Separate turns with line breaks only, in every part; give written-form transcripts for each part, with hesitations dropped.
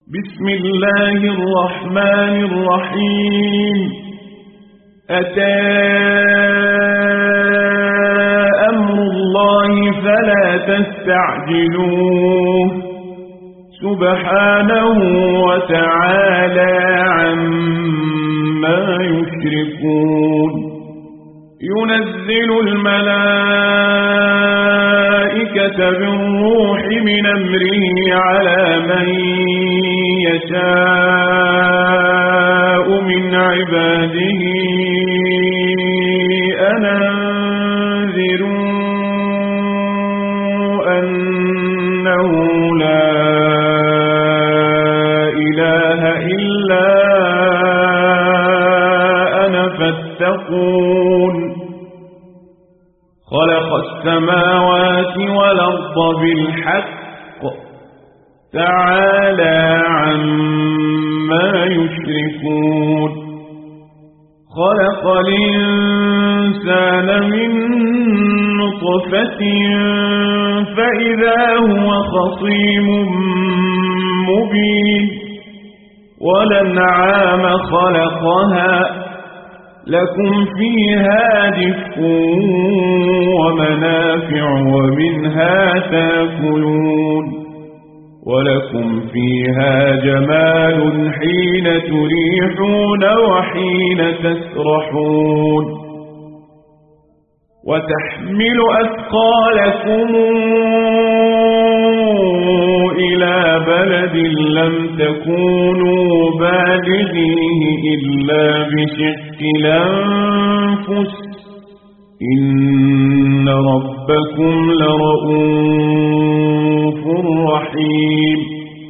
بسم الله الرحمن الرحيم. أتى أمر الله فلا تستعجلوه سبحانه وتعالى عما يشركون. ينزل الملائكة بالروح من أمره على من يشاء من عباده أن أنذروا أنه لا إله إلا أنا فاتقون. خلق السماوات والأرض بالحق تعالى عما يشركون. خلق الإنسان من نطفة فإذا هو خصيم مبين. والأنعام خلقها لكم فيها دفء ومنافع ومنها تاكلون. ولكم فيها جمال حين تريحون وحين تسرحون. وتحمل أثقالكم إلى بلد لم تكونوا بالغيه إلا بشق الأنفس إن ربكم لرؤوف رحيم.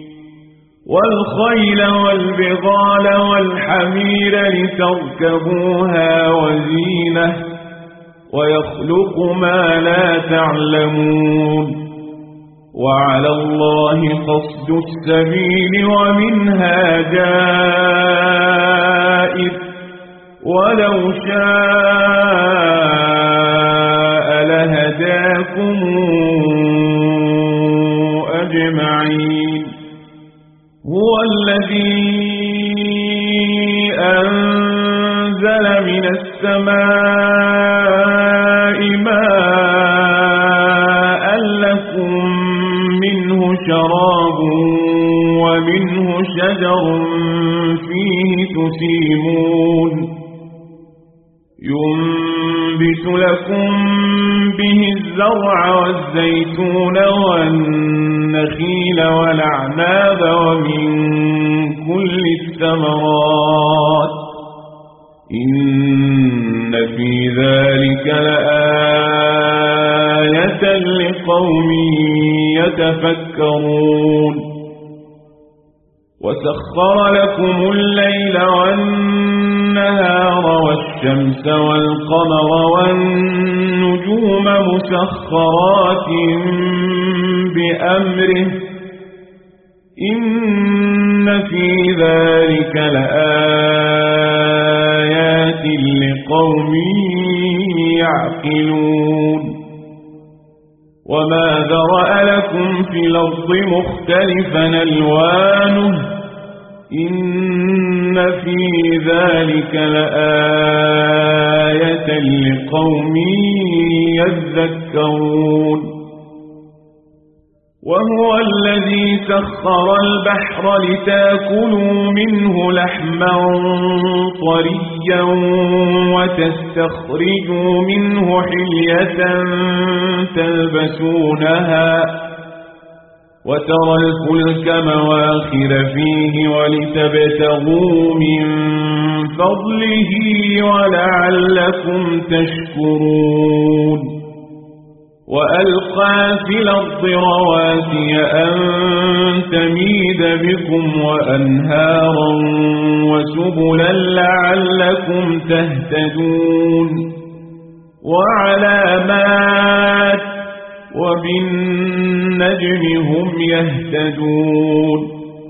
والخيل والبغال والحمير لتركبوها وزينة ويخلق ما لا تعلمون. وعلى الله قصد السبيل ومنها جائر ولو شاء لهداكم أجمعين. هو الذي أنزل من السماء ماء لكم منه شراب ومنه شجر فيه تسيمون. ينبت لكم به الزرع والزيتون والنخيل والأعناب ومن كل الثمرات إن في ذلك لآية لقوم يتفكرون. وسخر لكم الليل والنهار والشمس والقمر والنجوم مسخرات بأمره إن في ذلك لآيات لقوم يعقلون. وما ذرأ لكم في الأرض مختلفا ألوانه إن في ذلك لآية لقوم يذكرون. وهو الذي سخر البحر لتاكلوا منه لحما طريا وتستخرجوا منه حلية تلبسونها وترى الفلك مواخر فيه ولتبتغوا من فضله ولعلكم تشكرون. وألقى في الأرض رواسي أن تميد بكم وأنهارا وسبلا لعلكم تهتدون. وعلامات وبالنجم هم يهتدون.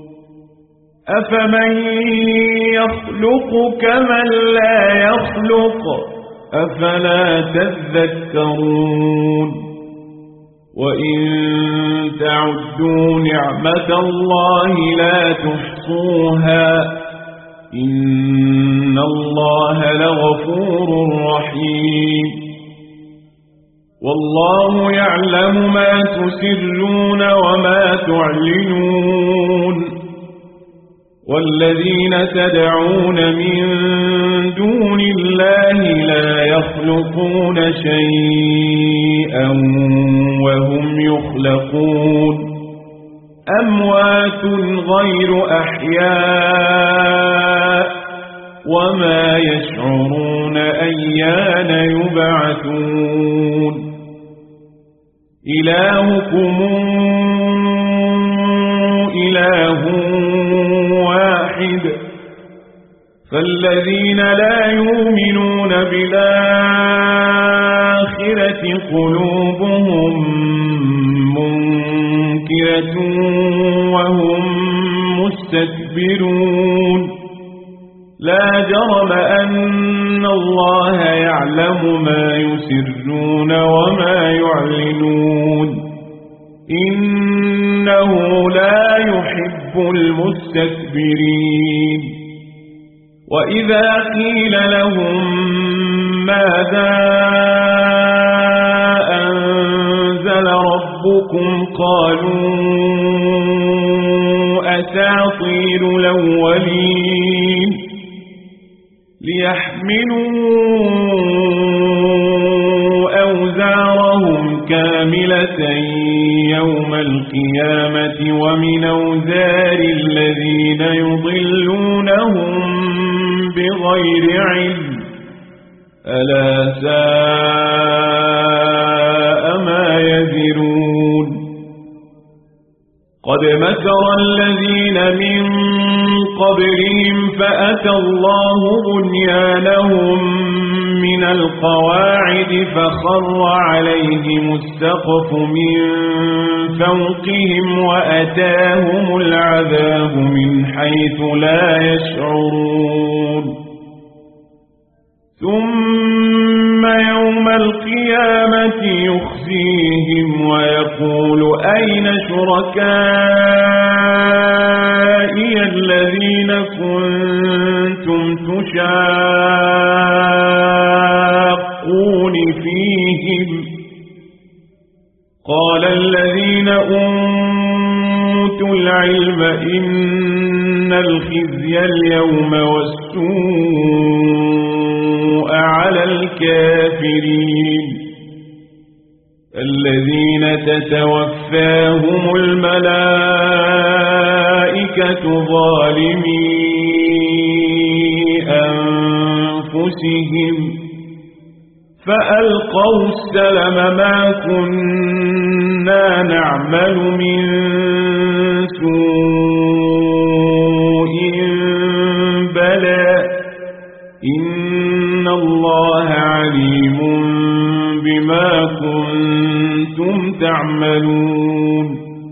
أفمن يخلق كمن لا يخلق أفلا تذكرون. وإن تعدوا نعمة الله لا تحصوها إن الله لغفور رحيم والله يعلم ما تسرون وما تعلنون والذين تدعون من دون الله لا يخلقون شيئا وهم يخلقون أموات غير أحياء وما يشعرون أيان يبعثون إلهكم إله واحد فالذين لا يؤمنون بالآخرة قلوبهم منكرة وهم مستكبرون لا جرم أن الله يعلم ما يسرون وما يعلنون إنه لا يحب المستكبرين وإذا قيل لهم ماذا أنزل ربكم قالوا أساطير الأولين ليحملوا أوزارهم كاملة يوم القيامة ومن أوزار الذين يضلونهم بغير علم ألا ساء ما يزرون قد مكر الذين من قبلهم فأتى الله بنيانهم من القواعد فخر عليهم السقف من فوقهم وأتاهم العذاب من حيث لا يشعرون ثم يوم القيامة يخزيهم ويقول أين شركائي الذين كنتم تشاقون فيهم قال الذين أوتوا العلم إن الخزي اليوم والسوء على الكافرين الذين تتوفاهم الملائكة ظالمي أنفسهم فألقوا السلم ما كنا نعمل من سوء بلى إن الله عليم بما كنتم تعملون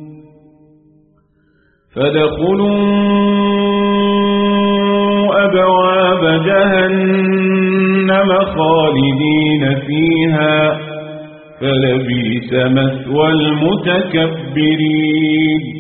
فادخلوا أبواب جهنم خالدين فيها فلبئس مثوى المتكبرين